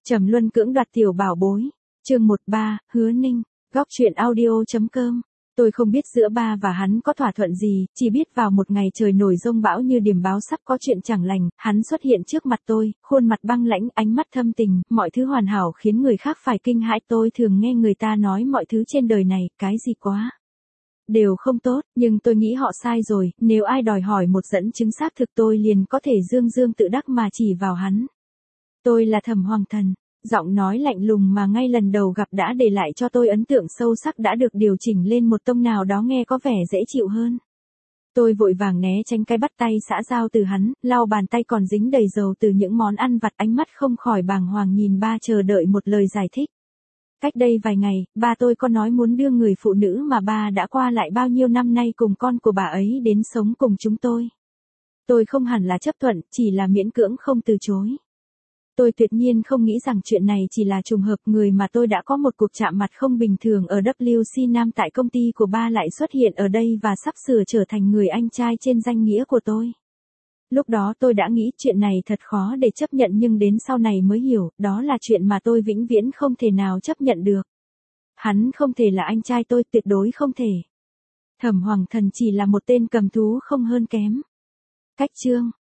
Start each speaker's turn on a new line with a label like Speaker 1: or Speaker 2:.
Speaker 1: Trầm luân cưỡng đoạt tiểu bảo bối. Chương 13, Hứa Ninh, góc truyện audio.com. Tôi không biết giữa ba và hắn có thỏa thuận gì, chỉ biết vào một ngày trời nổi giông bão như điềm báo sắp có chuyện chẳng lành, hắn xuất hiện trước mặt tôi, khuôn mặt băng lãnh, ánh mắt thâm tình, mọi thứ hoàn hảo khiến người khác phải kinh hãi. Tôi thường nghe người ta nói mọi thứ trên đời này, cái gì quá đều không tốt, nhưng tôi nghĩ họ sai rồi, nếu ai đòi hỏi một dẫn chứng xác thực tôi liền có thể dương dương tự đắc mà chỉ vào hắn. Tôi là Thẩm Hoàng Thần. Giọng nói lạnh lùng mà ngay lần đầu gặp đã để lại cho tôi ấn tượng sâu sắc đã được điều chỉnh lên một tông nào đó nghe có vẻ dễ chịu hơn. Tôi vội vàng né tránh cái bắt tay xã giao từ hắn, lau bàn tay còn dính đầy dầu từ những món ăn vặt, ánh mắt không khỏi bàng hoàng nhìn ba chờ đợi một lời giải thích. Cách đây vài ngày, ba tôi có nói muốn đưa người phụ nữ mà ba đã qua lại bao nhiêu năm nay cùng con của bà ấy đến sống cùng chúng tôi. Tôi không hẳn là chấp thuận, chỉ là miễn cưỡng không từ chối. Tôi tuyệt nhiên không nghĩ rằng chuyện này chỉ là trùng hợp, người mà tôi đã có một cuộc chạm mặt không bình thường ở WC Nam tại công ty của ba lại xuất hiện ở đây và sắp sửa trở thành người anh trai trên danh nghĩa của tôi. Lúc đó tôi đã nghĩ chuyện này thật khó để chấp nhận, nhưng đến sau này mới hiểu, đó là chuyện mà tôi vĩnh viễn không thể nào chấp nhận được. Hắn không thể là anh trai tôi, tuyệt đối không thể. Thẩm Hoàng Thần chỉ là một tên cầm thú không hơn kém. Cách chương